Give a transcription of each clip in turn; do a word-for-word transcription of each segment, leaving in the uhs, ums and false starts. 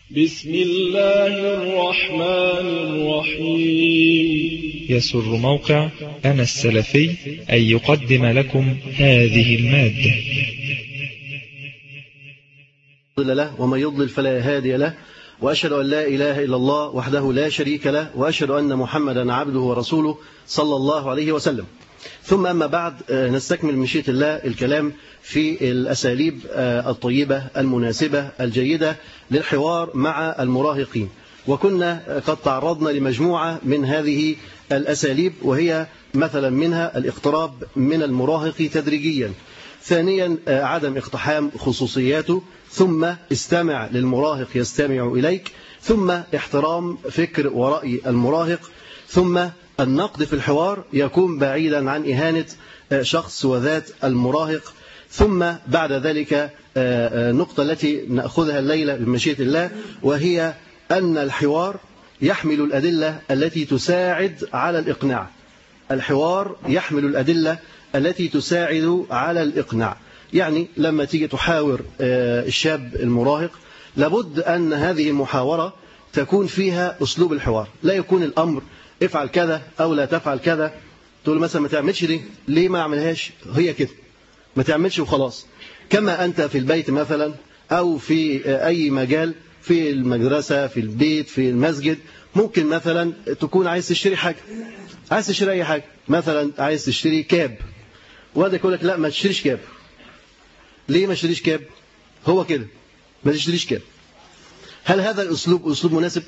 بسم الله الرحمن الرحيم. يسر موقع أنا السلفي أن يقدم لكم هذه المادة. له ومن يضلل فلا هادي له، وأشهد أن لا إله إلا الله وحده لا شريك له، وأشهد أن محمدا عبده ورسوله صلى الله عليه وسلم. ثم أما بعد، نستكمل مشيئة الله الكلام في الأساليب الطيبة المناسبة الجيدة للحوار مع المراهقين، وكنا قد تعرضنا لمجموعة من هذه الأساليب، وهي مثلا منها الاقتراب من المراهق تدريجيا، ثانيا عدم اقتحام خصوصياته، ثم استمع للمراهق يستمع إليك، ثم احترام فكر ورأي المراهق، ثم النقد في الحوار يكون بعيدا عن إهانة شخص وذات المراهق، ثم بعد ذلك النقطة التي نأخذها الليلة بمشيئة الله، وهي أن الحوار يحمل الأدلة التي تساعد على الإقناع. الحوار يحمل الأدلة التي تساعد على الإقناع. يعني لما تيجي تحاور الشاب المراهق، لابد أن هذه المحاورة تكون فيها أسلوب الحوار، لا يكون الأمر افعل كذا أو لا تفعل كذا. تقول مثلا ما تعملش دي، ليه ما أعملهاش؟ هي كده، ما تعملش وخلاص. كما أنت في البيت مثلا، أو في أي مجال، في المدرسة، في البيت، في المسجد، ممكن مثلا تكون عايز تشتري حاجة، عايز تشتري أي حاجة، مثلا عايز تشتري كاب، وهذا يقول لك لا ما تشتريش كاب. ليه ما تشتريش كاب؟ هو كده، ما تشتريش كاب. هل هذا الأسلوب أسلوب مناسب؟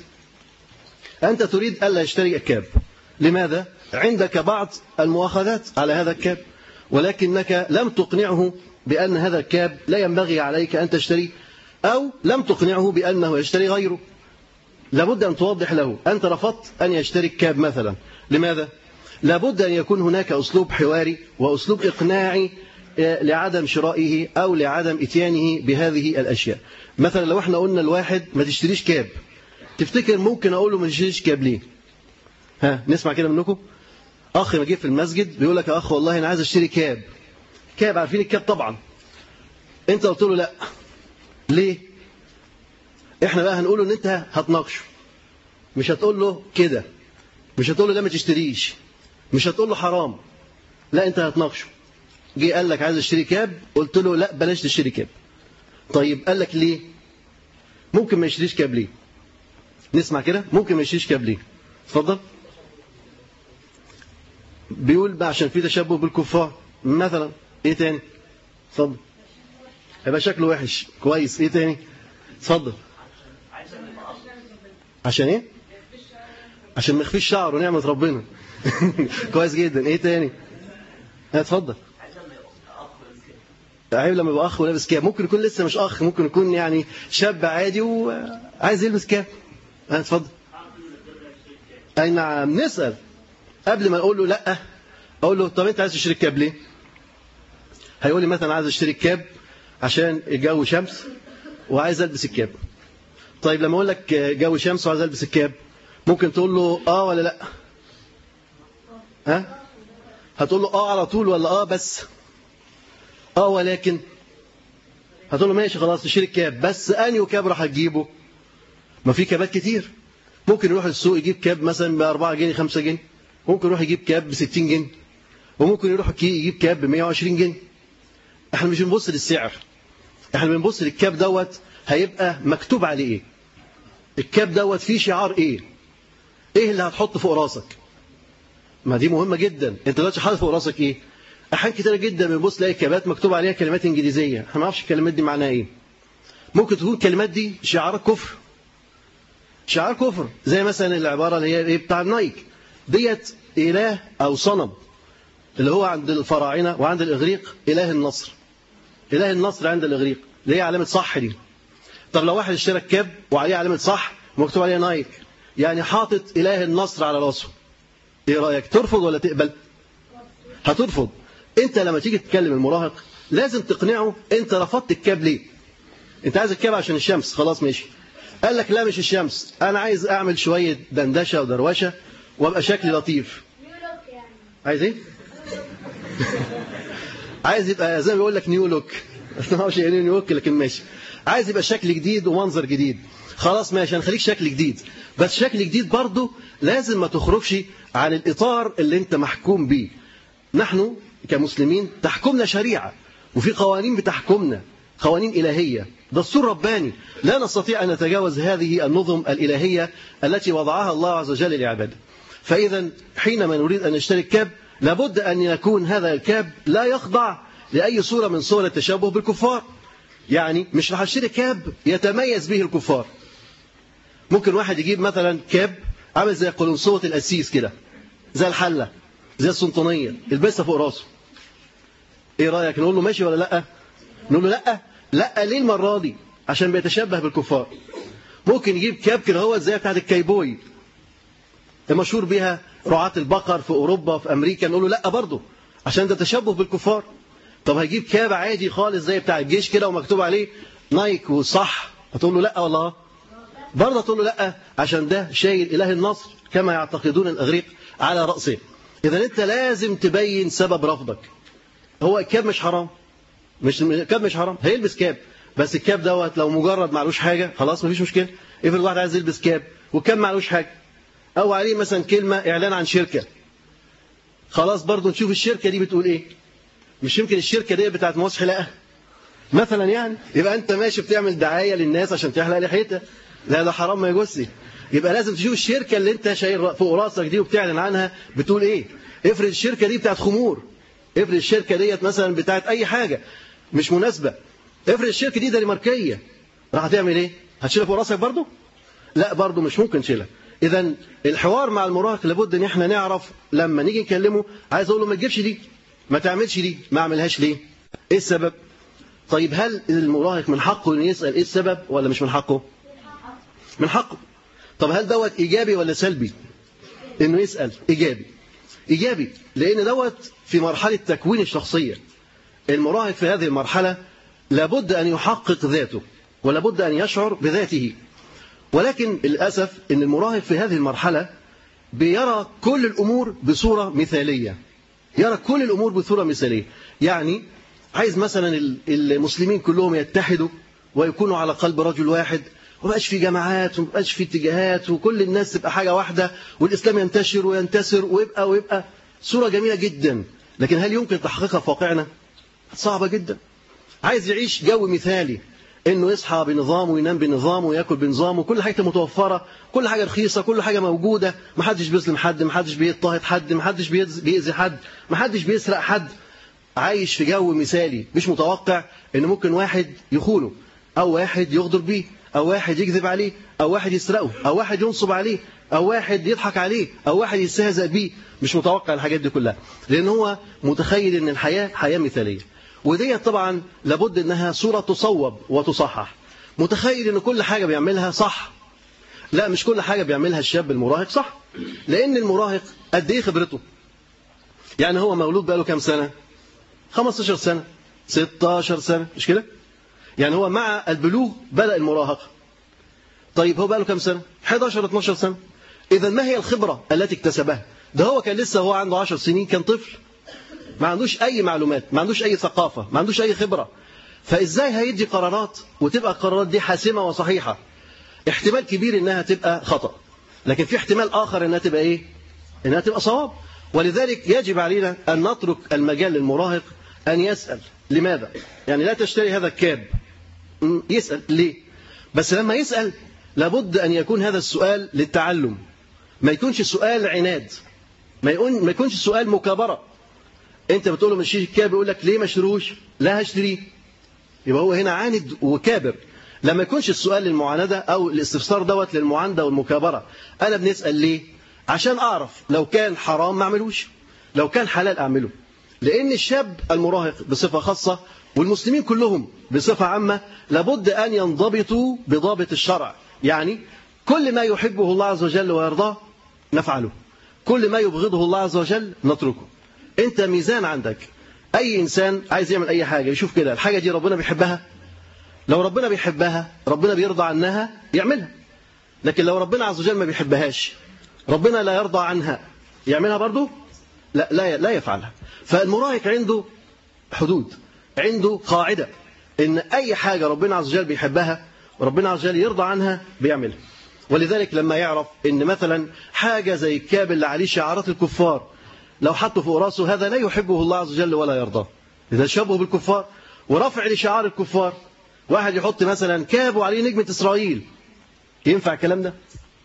أنت تريد ألا يشتري الكاب، لماذا؟ عندك بعض المؤاخذات على هذا الكاب، ولكنك لم تقنعه بأن هذا الكاب لا ينبغي عليك أن تشتريه، أو لم تقنعه بأنه يشتري غيره. لابد أن توضح له أنت رفضت أن يشتري الكاب مثلا، لماذا؟ لابد أن يكون هناك أسلوب حواري وأسلوب إقناعي لعدم شرائه أو لعدم إتيانه بهذه الأشياء. مثلا لو احنا قلنا الواحد ما تشتريش كاب، تفتكر ممكن أقول له ما تشتريش كاب ليه؟ ها، نسمع كده منكم. أخ ما جه في المسجد بيقول لك يا أخ والله أنا عايز أشتري كاب. كاب، عارفين الكاب طبعا. أنت قلت له لا. ليه؟ احنا بقى هنقول له ان انت هتناقشه، مش هتقول له كده، مش هتقول له لا ما تشتريش، مش هتقول له حرام، لا انت هتناقشه. جه قال لك عايز اشتري كاب، قلت له لا بلاش تشتري كاب. طيب قال لك ليه؟ ممكن ما يشتريش كاب ليه؟ نسمع كده، ممكن ما يشتريش كاب ليه؟ اتفضل. بيقول بقى عشان في تشبه بالكفار مثلا. ايه تاني؟ اتفضل. هيبقى شكله وحش. كويس. ايه تاني؟ اتفضل. عشان ايه؟ عشان ما يخفيش شعره، نعمة ربنا. كويس جدا. ايه تاني؟ اتفضل. عيب لما يبقى اخ ولابس كاب. ممكن يكون لسه مش اخ، ممكن يكون يعني شاب عادي وعايز يلبس كاب. اتفضل. اي نعم. نسأل قبل ما نقول له لا، اقول له طب انت عايز تشتري الكاب ليه؟ هيقول لي مثلا عايز اشتري الكاب عشان الجو شمس وعايز البس الكاب. طيب لما اقول لك جو شمس وعايز البس الكاب، ممكن تقول له اه ولا لا؟ ها؟ هتقول له اه على طول ولا اه بس؟ اه ولكن؟ هتقول له ماشي خلاص تشتري الكاب، بس انهي كاب راح تجيبه؟ ما في كابات كتير. ممكن يروح السوق يجيب كاب مثلا ب أربعة جنيه خمسة جنيه، ممكن يروح يجيب كاب ب ستين جنيه، وممكن يروح يجيب كاب ب مية وعشرين جنيه. احنا مش بنبص للسعر، احنا بنبص للكاب دوت هيبقى مكتوب عليه ايه، الكاب دوت فيه شعار ايه، ايه اللي هتحط فوق راسك. ما دي مهمة جدا. انت دلوقتي حاطط فوق راسك ايه؟ احيان كتير جدا بنبص تلاقي كابات مكتوب عليها كلمات انجليزيه، احنا ما نعرفش الكلمات دي معناها ايه. ممكن تكون الكلمات دي شعارات كفر، شعار كفر، زي مثلا العباره اللي هي ايه بتاع النايك ديت، اله او صنم اللي هو عند الفراعنه وعند الاغريق اله النصر. اله النصر عند الاغريق اللي هي علامه صح دي. طب لو واحد اشترى كاب وعليه علامه صح ومكتوب عليها نايك، يعني حاطط اله النصر على راسه، ايه رايك؟ ترفض ولا تقبل؟ هترفض. انت لما تيجي تتكلم المراهق لازم تقنعه انت رفضت الكاب ليه. انت عايز الكاب عشان الشمس، خلاص ماشي. قال لك لا مش الشمس، انا عايز اعمل شويه دندشه ودروشه وابقى شكلي لطيف. عايز ايه؟ عايز يبقى زي ما بيقول لك نيو لوك. ما اعرفش يعني نيو لوك، لكن ماشي. عايز يبقى شكل جديد ومنظر جديد. خلاص ماشي هنخليك شكل جديد، بس شكل جديد برضه لازم ما تخرجش عن الإطار اللي انت محكوم بيه. نحن كمسلمين تحكمنا شريعة وفي قوانين بتحكمنا، قوانين إلهية، دستور رباني، لا نستطيع أن نتجاوز هذه النظم الإلهية التي وضعها الله عز وجل لعباده. فإذا حينما نريد أن نشتري كاب لابد أن يكون هذا الكاب لا يخضع لأي صورة من صور التشابه بالكفار. يعني مش راح اشتري كاب يتميز به الكفار. ممكن واحد يجيب مثلا كاب عامل زي قلنسوة القسيس كده، زي الحلة، زي السلطانية، يلبسها فوق راسه. ايه رأيك؟ نقول له ماشي ولا لا؟ نقول له لا لا. ليه المرة دي؟ عشان بيتشبه بالكفار. ممكن يجيب كاب كده هو زي بتاعت الكايبوي المشهور بها رعاة البقر في أوروبا في أمريكا، نقول له لا برضه عشان ده تشبه بالكفار. طب هيجيب كاب عادي خالص زي بتاع الجيش كده ومكتوب عليه نايك وصح، هتقول له لا والله؟ برضه تقول له لا عشان ده شايل إله النصر كما يعتقدون الأغريق على رأسه. إذا أنت لازم تبين سبب رفضك. هو الكاب مش حرام، مش الكاب مش حرام، هيلبس كاب، بس الكاب دوت لو مجرد معلوش حاجة خلاص مفيش مشكلة. افرض واحد عايز يلبس كاب والكاب معلوش حاجة، أو عليه مثلا كلمة إعلان عن شركة، خلاص برضه نشوف الشركة دي بتقول إيه. مش يمكن الشركة دي بتاعت موظف حلاقة مثلا، يعني يبقى أنت ماشي بتعمل دعاية للناس عشان تحلق لحيتها، لا ده حرام ما يجوزش. يبقى لازم تشوف الشركة اللي أنت شايل فوق راسك دي وبتعلن عنها بتقول إيه. افرض الشركة دي بتاعت خمور، افرض الشركة ديت مثلا بتاعت أي حاجة مش مناسبة، افرض الشركة دي دنماركية، راح تعمل إيه؟ هتشيلها فوق راسك برضه؟ لا برضه مش ممكن تشيلها. إذا الحوار مع المراهق لابد إن إحنا نعرف لما نيجي نكلمه عايز أقول له ما تجيبش دي، ما تعملش دي، ما أعملهاش ليه؟ إيه السبب؟ طيب هل المراهق من حقه إنه يسأل إيه السبب ولا مش من حقه؟ من حقه. طب هل دوت إيجابي ولا سلبي؟ إنه يسأل إيجابي. إيجابي لأن دوت في مرحلة تكوين الشخصية. المراهق في هذه المرحلة لابد أن يحقق ذاته ولابد أن يشعر بذاته. ولكن للأسف أن المراهق في هذه المرحلة بيرى كل الأمور بصورة مثالية، يرى كل الأمور بصورة مثالية. يعني عايز مثلا المسلمين كلهم يتحدوا ويكونوا على قلب رجل واحد، ومبقاش في جماعات ومبقاش في اتجاهات وكل الناس تبقى حاجة واحدة والإسلام ينتشر وينتسر ويبقى ويبقى صورة جميلة جدا. لكن هل يمكن تحقيقها في واقعنا؟ صعبة جدا. عايز يعيش جو مثالي، انه يصحى بنظام وينام بنظام وياكل بنظام وكل حاجه متوفره، كل حاجه رخيصه، كل حاجه موجوده، ما حدش بيظلم حد، ما حدش بيضطهد حد، ما حدش بيأذي حد، ما حدش بيسرق حد. عايش في جو مثالي، مش متوقع ان ممكن واحد يخونه او واحد يغدر بيه او واحد يكذب عليه او واحد يسرقه او واحد ينصب عليه او واحد يضحك عليه او واحد يستهزأ بيه. مش متوقع الحاجات دي كلها، لان هو متخيل ان الحياه حياه مثاليه، ودي طبعا لابد انها صورة تصوب وتصحح. متخيل ان كل حاجة بيعملها صح. لا، مش كل حاجة بيعملها الشاب المراهق صح، لان المراهق قد ايه خبرته. يعني هو مولود بقاله كام سنة؟ خمستاشر سنة، ستاشر سنة، مش كده؟ يعني هو مع البلوغ بدأ المراهقة. طيب هو بقاله كام سنة؟ حداشر اتناشر سنة. اذا ما هي الخبرة التي اكتسبها؟ ده هو كان لسه هو عنده عشر سنين كان طفل، ما عندوش أي معلومات، ما عندوش أي ثقافة، ما عندوش أي خبرة. فإزاي هيدي قرارات وتبقى القرارات دي حاسمة وصحيحة؟ احتمال كبير إنها تبقى خطأ، لكن في احتمال آخر إنها تبقى إيه؟ إنها تبقى صواب. ولذلك يجب علينا أن نترك المجال للمراهق أن يسأل لماذا؟ يعني لا تشتري هذا الكاب، يسأل ليه؟ بس لما يسأل لابد أن يكون هذا السؤال للتعلم، ما يكونش السؤال عناد، ما يكونش السؤال مكابرة. انت بتقول له مش الكاب، يقول لك ليه ما اشتروش؟ لا هشتريه. يبقى هو هنا عاند وكابر. لما يكونش السؤال للمعاندة او الاستفسار دوت للمعاندة والمكابرة، انا بنسأل ليه؟ عشان اعرف لو كان حرام ما اعملوش، لو كان حلال اعمله. لان الشاب المراهق بصفة خاصة والمسلمين كلهم بصفة عامة لابد ان ينضبطوا بضابط الشرع. يعني كل ما يحبه الله عز وجل ويرضاه نفعله، كل ما يبغضه الله عز وجل نتركه. انت ميزان عندك. اي انسان عايز يعمل اي حاجة يشوف كده الحاجة دي ربنا بيحبها، لو ربنا بيحبها ربنا بيرضى عنها يعملها. لكن لو ربنا عز وجل ما بيحبهاش، ربنا لا يرضى عنها، يعملها برضو؟ لا لا لا يفعلها. فالمراهق عنده حدود، عنده قاعدة ان اي حاجة ربنا عز وجل بيحبها ربنا عز وجل يرضى عنها بيعملها. ولذلك لما يعرف ان مثلا حاجة زي الكاب اللي عليه شعارات الكفار لو حطه فوق راسه هذا لا يحبه الله عز وجل ولا يرضاه، إذا شبهه بالكفار ورفع لشعار الكفار. واحد يحط مثلا كاب وعليه نجمة إسرائيل، ينفع الكلام ده؟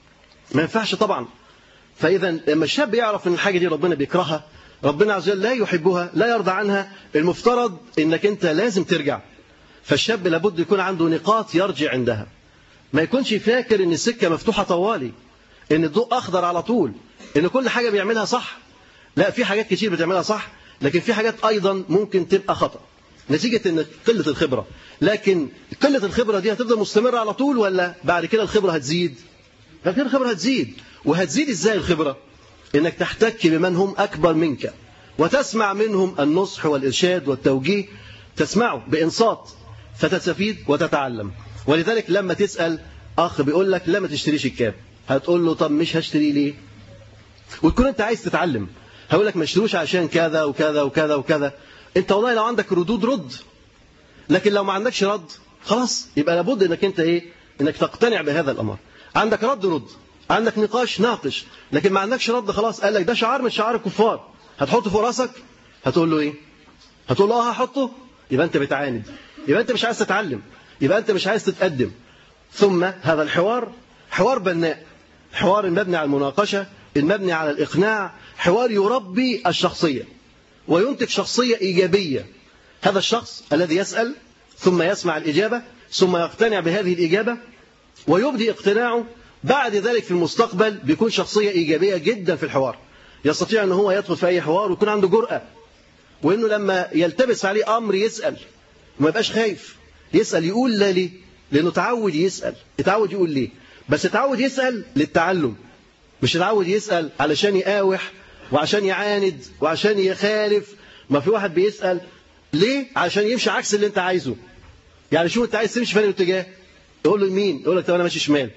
ما ينفعش طبعا. فإذا لما الشاب يعرف ان الحاجة دي ربنا بيكرهها، ربنا عز وجل لا يحبها لا يرضى عنها، المفترض انك انت لازم ترجع. فالشاب لابد يكون عنده نقاط يرجع عندها، ما يكونش فاكر ان السكة مفتوحة طوالي، ان الضوء اخضر على طول، ان كل حاجة بيعملها صح. لا، في حاجات كتير بتعملها صح، لكن في حاجات ايضا ممكن تبقى خطأ نتيجة ان قلة الخبرة. لكن قلة الخبرة دي هتفضل مستمرة على طول ولا بعد كده الخبرة هتزيد؟ بعد كده الخبرة هتزيد. وهتزيد ازاي الخبرة؟ انك تحتك بمن هم اكبر منك وتسمع منهم النصح والارشاد والتوجيه، تسمعه بانصات فتستفيد وتتعلم. ولذلك لما تسأل اخ بيقول لك لا ما تشتريش الكاب، هتقول له طب مش هشتري ليه؟ وتكون انت عايز تتعلم، هقول لك ما اشتروش عشان كذا وكذا وكذا وكذا. انت والله لو عندك ردود رد، لكن لو ما عندكش رد خلاص يبقى لابد انك انت ايه؟ انك تقتنع بهذا الامر. عندك رد رد، عندك نقاش ناقش، لكن ما عندكش رد خلاص. قال لك ده شعار من شعار الكفار، هتحطه فوق راسك؟ هتقول له ايه؟ هتقول له اه هحطه؟ يبقى انت بتعاند، يبقى انت مش عايز تتعلم، يبقى انت مش عايز تتقدم. ثم هذا الحوار حوار بناء، حوار المبني على المناقشة، المبني على الإقناع، حوار يربي الشخصية وينتج شخصية إيجابية. هذا الشخص الذي يسأل ثم يسمع الإجابة ثم يقتنع بهذه الإجابة ويبدي اقتناعه، بعد ذلك في المستقبل بيكون شخصية إيجابية جدا في الحوار، يستطيع أنه هو يدخل في أي حوار ويكون عنده جرأة، وأنه لما يلتبس عليه أمر يسأل وما يبقاش خايف، يسأل يقول لا ليه؟ لأنه تعود يسأل، يتعود يقول ليه، بس يتعود يسأل للتعلم، مش يتعود يسأل علشان يقاوح وعشان يعاند وعشان يخالف. ما في واحد بيسأل ليه؟ عشان يمشي عكس اللي انت عايزه. يعني شو انت عايز تمشي في الاتجاه؟ يقول له يمين، يقول لك طب انا ماشي شمال،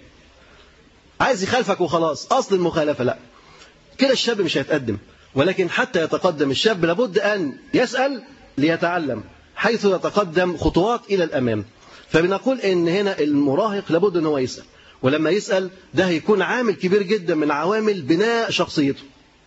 عايز يخالفك وخلاص. اصل المخالفة لا، كده الشاب مش هيتقدم. ولكن حتى يتقدم الشاب لابد ان يسأل ليتعلم، حيث يتقدم خطوات الى الامام. فبنقول ان هنا المراهق لابد ان هو يسأل، ولما يسأل ده هيكون عامل كبير جدا من عوامل بناء شخصيته،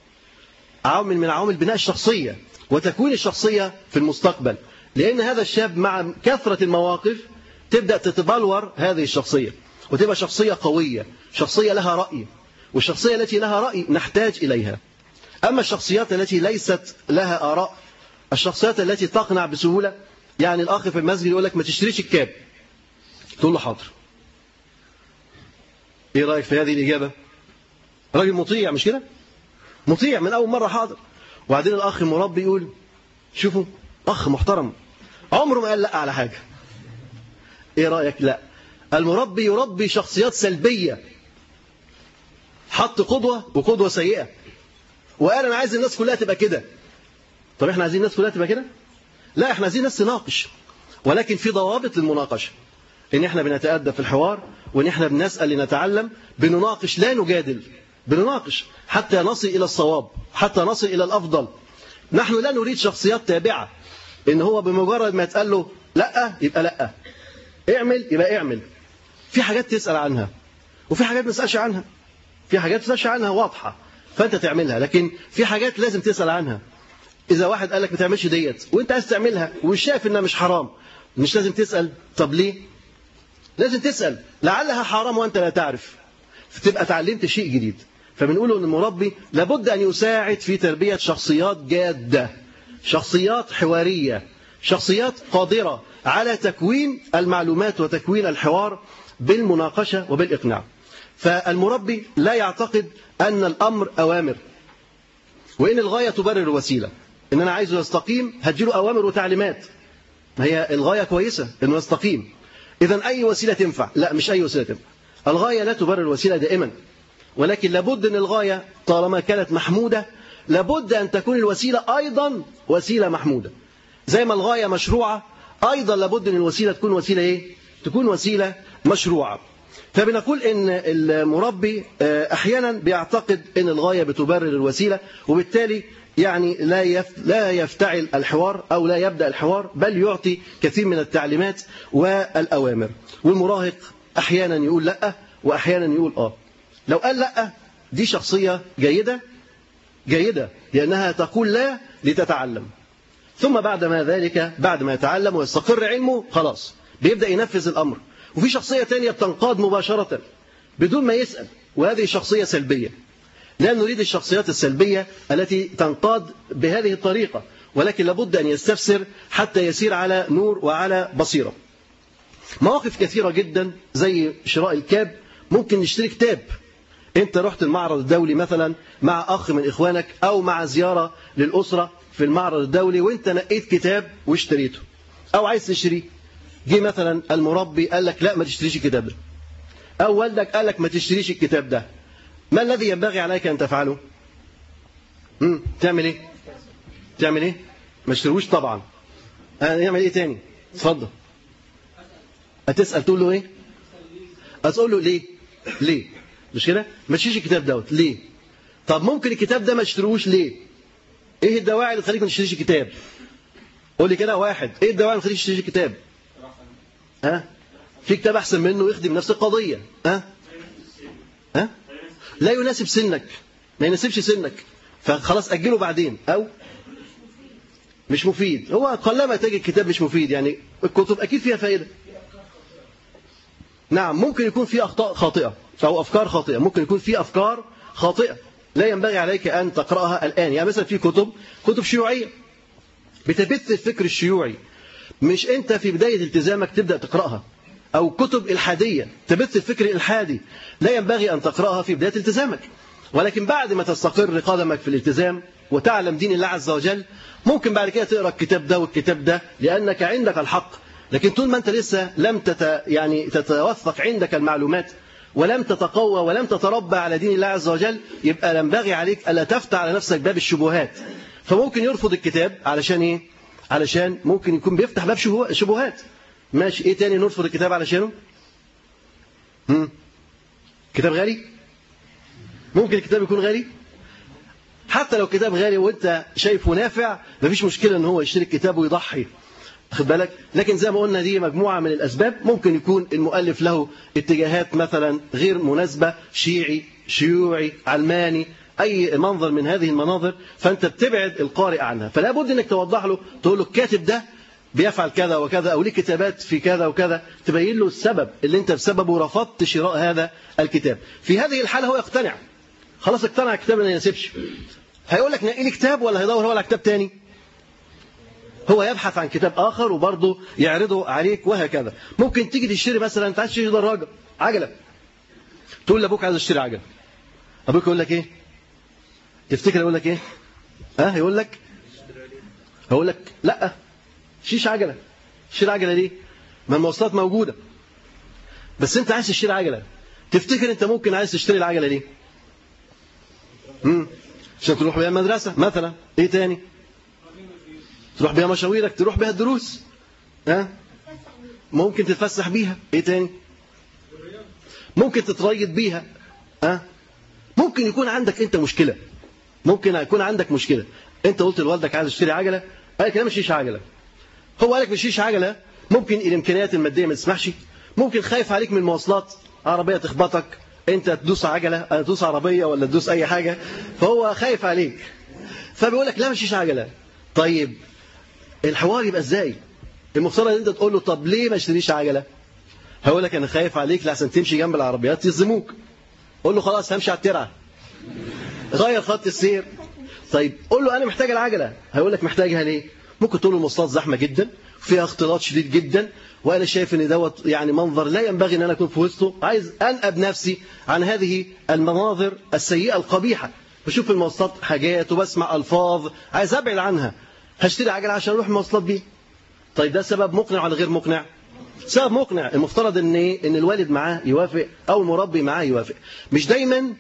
عامل من عوامل بناء الشخصية وتكوين الشخصية في المستقبل. لأن هذا الشاب مع كثرة المواقف تبدأ تتبلور هذه الشخصية وتبقى شخصية قوية، شخصية لها رأي، والشخصية التي لها رأي نحتاج إليها. أما الشخصيات التي ليست لها آراء، الشخصيات التي تقنع بسهولة، يعني الأخ في المسجد يقول لك ما تشتريش الكاب، تقول له حاضر. ايه رأيك في هذه الإجابة؟ راجل مطيع مش كده؟ مطيع من أول مرة حاضر. وبعدين الأخ المربي يقول شوفوا أخ محترم عمره ما قال لا على حاجة. ايه رأيك؟ لا، المربي يربي شخصيات سلبية، حط قدوة وقدوة سيئة وقال أنا عايز الناس كلها تبقى كده. طب احنا عايزين الناس كلها تبقى كده؟ لا، احنا عايزين الناس تناقش، ولكن في ضوابط للمناقشة، ان احنا بنتأدب في الحوار، وان احنا بنسأل لنتعلم، بنناقش لا نجادل، بنناقش حتى نصل إلى الصواب، حتى نصل إلى الأفضل. نحن لا نريد شخصيات تابعة، ان هو بمجرد ما يتقال له لا يبقى لا، اعمل يبقى اعمل. في حاجات تسأل عنها وفي حاجات ما تسألش عنها، في حاجات ما تسألش عنها واضحة فأنت تعملها، لكن في حاجات لازم تسأل عنها. إذا واحد قال لك ما تعملش ديت وأنت عايز تعملها ومش شايف إنها مش حرام، مش لازم تسأل طب ليه؟ لازم تسأل، لعلها حرام وأنت لا تعرف، فتبقى تعلمت شيء جديد. فبنقوله أن المربي لابد أن يساعد في تربية شخصيات جادة، شخصيات حوارية، شخصيات قادرة على تكوين المعلومات وتكوين الحوار بالمناقشة وبالإقناع. فالمربي لا يعتقد أن الأمر أوامر، وإن الغاية تبرر الوسيلة، إن أنا عايزه يستقيم هديله أوامر وتعليمات، ما هي الغاية كويسة إنه يستقيم، إذن أي وسيلة تنفع؟ لا، مش أي وسيلة تنفع. الغاية لا تبرر الوسيلة دائما، ولكن لابد أن الغاية طالما كانت محمودة لابد أن تكون الوسيلة أيضا وسيلة محمودة. زي ما الغاية مشروعة أيضا لابد أن الوسيلة تكون وسيلة إيه؟ تكون وسيلة مشروعة. فبنقول إن المربي أحيانا بيعتقد أن الغاية بتبرر الوسيلة، وبالتالي يعني لا لا يفتعل الحوار أو لا يبدأ الحوار، بل يعطي كثير من التعليمات والأوامر. والمراهق أحيانا يقول لا وأحيانا يقول آه. لو قال لا دي شخصية جيدة جيدة لأنها تقول لا لتتعلم، ثم بعد ما ذلك بعد ما يتعلم ويستقر علمه خلاص بيبدأ ينفذ الأمر. وفي شخصية تانية بتنقاد مباشرة بدون ما يسأل، وهذه شخصية سلبية. لا نريد الشخصيات السلبية التي تنقاد بهذه الطريقة، ولكن لابد أن يستفسر حتى يسير على نور وعلى بصيرة. مواقف كثيرة جدا زي شراء الكتاب. ممكن نشتري كتاب، انت رحت المعرض الدولي مثلا مع أخ من إخوانك أو مع زيارة للأسرة في المعرض الدولي، وانت نقيت كتاب واشتريته أو عايز تشتريه. جه مثلا المربي قال لك لا ما تشتريش الكتاب ده، أو والدك قال لك ما تشتريش الكتاب ده. ما الذي ينبغي عليك أن تفعله؟ امم تعمل ايه؟ تعمل ايه؟ ما اشتروش طبعا. هنعمل ايه تاني؟ اتفضل. هتسأل تقول له ايه؟ هتقول له ليه؟ ليه؟ مش كده؟ ما تشتريش الكتاب دوت ليه؟ طب ممكن الكتاب ده ما اشتروش ليه؟ ايه الدواعي اللي تخليك ما تشتريش الكتاب؟ قول لي كده واحد، ايه الدواعي اللي تخليك ما تشتريش الكتاب؟ ها؟ في كتاب احسن منه يخدم نفس القضيه. ها؟ ها؟ لا يناسب سنك، ما يناسبش سنك، فخلاص اجله بعدين، او مش مفيد. هو قلما تجد كتاب مش مفيد، يعني الكتب اكيد فيها فائده. نعم ممكن يكون في اخطاء خاطئه او افكار خاطئه، ممكن يكون في افكار خاطئه لا ينبغي عليك ان تقراها الان. يعني مثلا في كتب كتب شيوعيه بتبث الفكر الشيوعي، مش انت في بدايه التزامك تبدا تقراها. او كتب الحاديه تبث الفكر الالحادي، لا ينبغي ان تقراها في بدايه التزامك، ولكن بعد ما تستقر قدمك في الالتزام وتعلم دين الله عز وجل ممكن بعد كده تقرا الكتاب ده والكتاب ده، لانك عندك الحق. لكن طول ما انت لسه لم تت يعني تتوثق عندك المعلومات ولم تتقوى ولم تتربى على دين الله عز وجل، يبقى ينبغي عليك الا تفتح على نفسك باب الشبهات. فممكن يرفض الكتاب علشان ايه؟ علشان ممكن يكون بيفتح باب شبهات. ماشي، ايه تاني نرفض الكتاب علشانه؟ امم كتاب غالي؟ ممكن الكتاب يكون غالي؟ حتى لو كتاب غالي وانت شايفه نافع مفيش مشكله ان هو يشتري الكتاب ويضحي، خد بالك. لكن زي ما قلنا دي مجموعه من الاسباب. ممكن يكون المؤلف له اتجاهات مثلا غير مناسبه، شيعي، شيوعي، علماني، اي منظر من هذه المناظر، فانت بتبعد القارئ عنها. فلا بد انك توضح له، تقول له الكاتب ده بيفعل كذا وكذا، او ليه كتابات في كذا وكذا، تبين له السبب اللي انت بسببه رفضت شراء هذا الكتاب. في هذه الحاله هو يقتنع، خلاص اقتنع الكتاب ما يناسبش، هيقول لك نقي لي كتاب ولا هيدور هو على كتاب تاني؟ هو يبحث عن كتاب اخر وبرضه يعرضه عليك وهكذا. ممكن تيجي تشتري مثلا، انت عايز تشتري دراجه عجله، تقول لابوك عايز اشتري عجله، ابوك يقول لك ايه؟ تفتكر يقول لك ايه؟ ها هيقول لك هيقول لك لا شيش عجله. تشتري عجله ليه؟ ما المواصلات موجوده، بس انت عايز تشتري عجله. تفتكر انت ممكن عايز تشتري العجله ليه؟ امم عشان تروح بيها المدرسه مثلا. ايه تاني؟ تروح بيها مشاويرك، تروح بيها الدروس. ها ممكن تتفسح بيها. ايه تاني؟ ممكن تتريض بيها. ها ممكن يكون عندك انت مشكله، ممكن يكون عندك مشكله. انت قلت لوالدك عايز اشتري عجله، قال لك لا مش عجله. هو قال لك مش عجله، ممكن الامكانيات الماديه ما تسمحش، ممكن خايف عليك من المواصلات، عربيه تخبطك، انت تدوس عجله، تدوس عربيه ولا تدوس اي حاجه، فهو خايف عليك فبيقول لك لا مش عجله. طيب الحوار يبقى ازاي؟ المفترض ان انت تقول له طب ليه ما اشتريش عجله؟ هقول لك انا خايف عليك لحسن تمشي جنب العربيات يظلموك. قول له خلاص همشي على الترعه، غير خط السير. طيب قول له انا محتاج العجله، هيقول لك محتاجها ليه؟ ممكن تقول له المواصلات زحمه جدا، فيها اختلاط شديد جدا، وانا شايف ان دوت يعني منظر لا ينبغي ان انا اكون في وسطه، عايز انقب نفسي عن هذه المناظر السيئه القبيحه. بشوف المواصلات حاجات وبسمع الفاظ عايز ابعد عنها، هشتري عجله عشان اروح المواصلات بيه. طيب ده سبب مقنع ولا غير مقنع؟ سبب مقنع. المفترض ان ايه؟ ان الوالد معاه يوافق او المربي معاه يوافق. مش دايما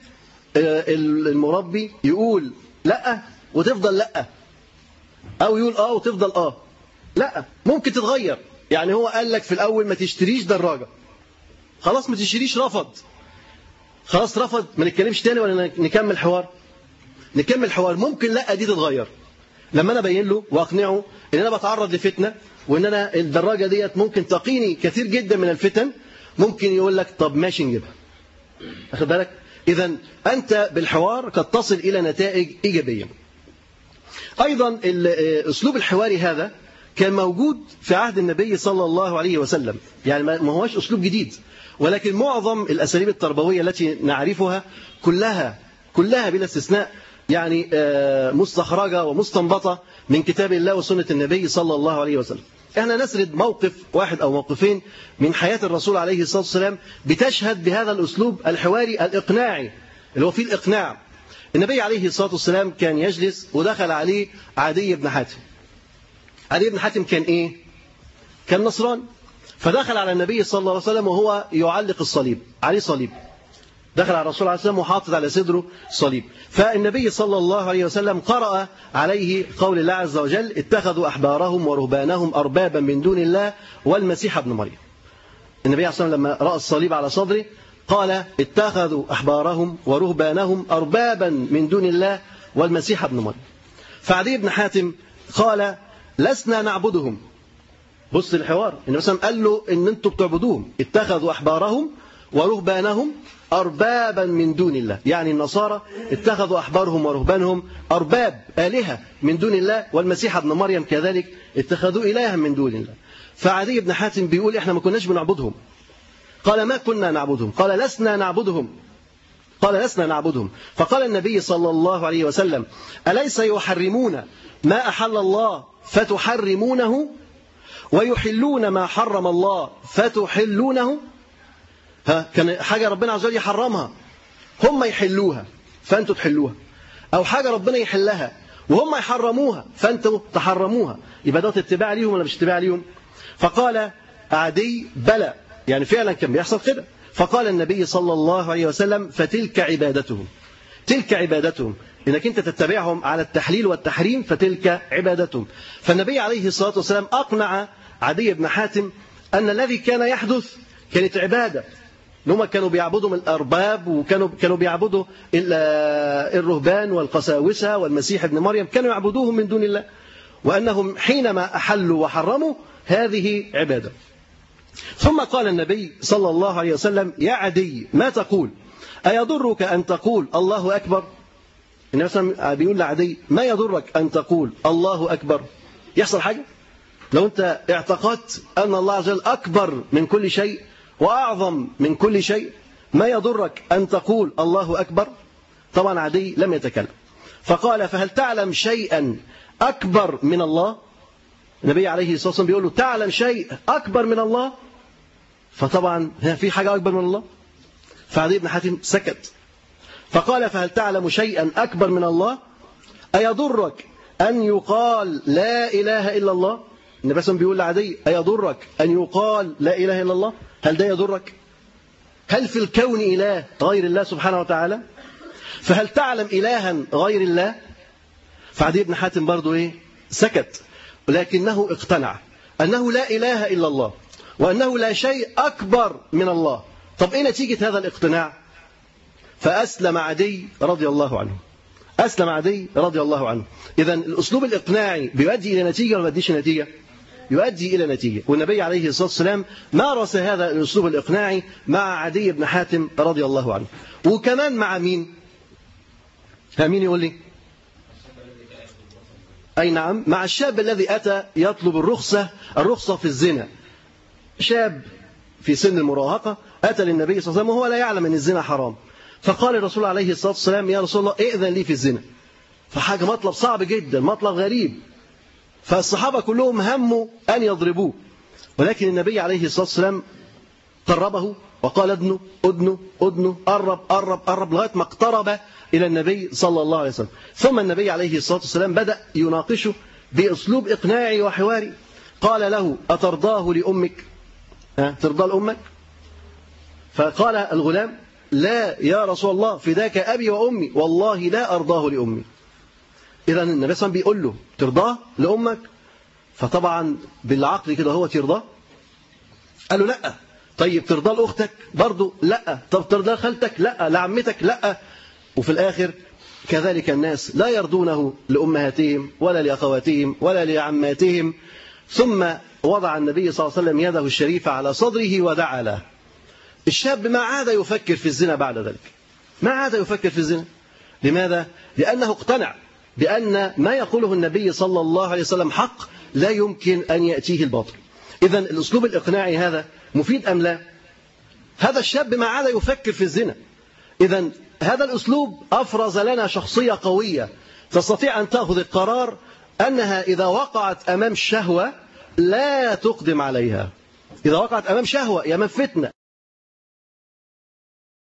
المربي يقول لا وتفضل لا، او يقول اه وتفضل اه. لا، ممكن تتغير. يعني هو قال لك في الاول ما تشتريش دراجه، خلاص ما تشتريش، رفض، خلاص رفض، ما نتكلمش تاني ولا نكمل حوار؟ نكمل حوار. ممكن لا دي تتغير لما انا ابين له واقنعه ان انا بتعرض لفتنه، وان انا الدراجه ديت ممكن تقيني كثير جدا من الفتن، ممكن يقول لك طب ماشي نجيبها. أخذ بالك؟ إذا أنت بالحوار قد تصل إلى نتائج إيجابية. أيضا الأسلوب الحواري هذا كان موجود في عهد النبي صلى الله عليه وسلم، يعني ما هوش أسلوب جديد، ولكن معظم الأساليب التربوية التي نعرفها كلها كلها بلا استثناء يعني مستخرجة ومستنبطة من كتاب الله وسنة النبي صلى الله عليه وسلم. احنا نسرد موقف واحد أو موقفين من حياة الرسول عليه الصلاة والسلام بتشهد بهذا الأسلوب الحواري الإقناعي اللي هو فيه الإقناع. النبي عليه الصلاة والسلام كان يجلس ودخل عليه عدي بن حاتم. عدي بن حاتم كان إيه؟ كان نصران. فدخل على النبي صلى الله عليه وسلم وهو يعلق الصليب، عليه صليب. دخل على الرسول عليه السلام وحاطط على صدره صليب. فالنبي صلى الله عليه وسلم قرأ عليه قول الله عز وجل: اتخذوا أحبارهم ورهبانهم أربابا من دون الله والمسيح ابن مريم. النبي عليه الصلاة والسلام لما رأى الصليب على صدره قال: اتخذوا أحبارهم ورهبانهم أربابا من دون الله والمسيح ابن مريم. فعدي بن حاتم قال: لسنا نعبدهم. بص الحوار، النبي صلى الله عليه وسلم قال له ان انتم بتعبدوهم. اتخذوا أحبارهم ورهبانهم أربابا من دون الله، يعني النصارى اتخذوا أحبارهم ورهبانهم أرباب آلهة من دون الله، والمسيح ابن مريم كذلك اتخذوا إلها من دون الله. فعدي بن حاتم بيقول: احنا ما كناش بنعبدهم. قال: ما كنا نعبدهم. قال: لسنا نعبدهم. قال: لسنا نعبدهم. فقال النبي صلى الله عليه وسلم: أليس يحرمون ما أحل الله فتحرمونه ويحلون ما حرم الله فتحلونه؟ ها، كان حاجة ربنا عز وجل يحرمها هم يحلوها فأنتوا تحلوها، أو حاجة ربنا يحلها وهم يحرموها فأنتوا تحرموها، يبقى ده اتباع ليهم ولا مش اتباع ليهم؟ فقال عدي: بلى، يعني فعلا كان بيحصل كده. فقال النبي صلى الله عليه وسلم: فتلك عبادتهم. تلك عبادتهم، إنك أنت تتبعهم على التحليل والتحريم، فتلك عبادتهم. فالنبي عليه الصلاة والسلام أقنع عدي بن حاتم أن الذي كان يحدث كانت عبادة، إن هم كانوا بيعبدوا الأرباب، وكانوا كانوا بيعبدوا الرهبان والقساوسة والمسيح ابن مريم، كانوا يعبدوهم من دون الله، وأنهم حينما أحلوا وحرموا هذه عبادة. ثم قال النبي صلى الله عليه وسلم: يا عدي، ما تقول؟ أيضرك أن تقول الله أكبر؟ النبي صلى الله عليه وسلم بيقول لعدي: ما يضرك أن تقول الله أكبر؟ يحصل حاجة؟ لو أنت اعتقدت أن الله عز وجل أكبر من كل شيء وأعظم من كل شيء، ما يضرك أن تقول الله أكبر؟ طبعا عدي لم يتكلم. فقال: فهل تعلم شيئا أكبر من الله؟ النبي عليه الصلاة والسلام بيقول له: تعلم شيء أكبر من الله؟ فطبعا في حاجة أكبر من الله؟ فعدي بن حاتم سكت. فقال: فهل تعلم شيئا أكبر من الله؟ أيضرك أن يقال لا إله إلا الله؟ النبي صلى الله عليه وسلم بيقول لعدي: أيضرك أن يقال لا إله إلا الله؟ هل ده يضرك؟ هل في الكون إله غير الله سبحانه وتعالى؟ فهل تعلم إلها غير الله؟ فعدي بن حاتم برضو إيه؟ سكت، ولكنه اقتنع أنه لا إله إلا الله وأنه لا شيء أكبر من الله. طب إيه نتيجة هذا الاقتناع؟ فأسلم عدي رضي الله عنه. أسلم عدي رضي الله عنه. إذن الأسلوب الإقناعي بيؤدي إلى نتيجة ولا ما يؤديش نتيجة؟ يؤدي إلى نتيجة. والنبي عليه الصلاة والسلام مارس هذا الأسلوب الإقناعي مع عدي بن حاتم رضي الله عنه، وكمان مع مين؟ ها، مين يقول لي؟ أي نعم، مع الشاب الذي أتى يطلب الرخصة الرخصة في الزنا. شاب في سن المراهقة أتى للنبي صلى الله عليه وسلم وهو لا يعلم أن الزنا حرام. فقال الرسول عليه الصلاة والسلام: يا رسول الله، ائذن لي في الزنا. فحاجة مطلب صعب جدا، مطلب غريب. فالصحابة كلهم هموا أن يضربوه، ولكن النبي عليه الصلاة والسلام قربه وقال: ادنه ادنه ادنه، قرب قرب قرب لغاية ما اقترب إلى النبي صلى الله عليه وسلم. ثم النبي عليه الصلاة والسلام بدأ يناقشه بأسلوب إقناعي وحواري. قال له: أترضاه لأمك؟ ها، ترضى لأمك؟ فقال الغلام: لا يا رسول الله، فداك أبي وأمي، والله لا أرضاه لأمي. إذن النبي صلى الله عليه وسلم بيقول له: ترضاه لأمك؟ فطبعا بالعقل كده هو ترضاه؟ قال له: لا. طيب ترضاه لأختك؟ برضه لا. طب ترضاه لخالتك؟ لا. لعمتك؟ لا. وفي الآخر كذلك الناس لا يرضونه لأمهاتهم ولا لأخواتهم ولا لعماتهم. ثم وضع النبي صلى الله عليه وسلم يده الشريفة على صدره ودعا له. الشاب ما عاد يفكر في الزنا بعد ذلك، ما عاد يفكر في الزنا. لماذا؟ لأنه اقتنع بأن ما يقوله النبي صلى الله عليه وسلم حق، لا يمكن أن يأتيه الباطل. إذن الأسلوب الإقناعي هذا مفيد أم لا؟ هذا الشاب ما عاد يفكر في الزنا. إذن هذا الأسلوب أفرز لنا شخصية قوية تستطيع أن تأخذ القرار أنها إذا وقعت أمام شهوة لا تقدم عليها. إذا وقعت أمام شهوة، يا أمام فتنة،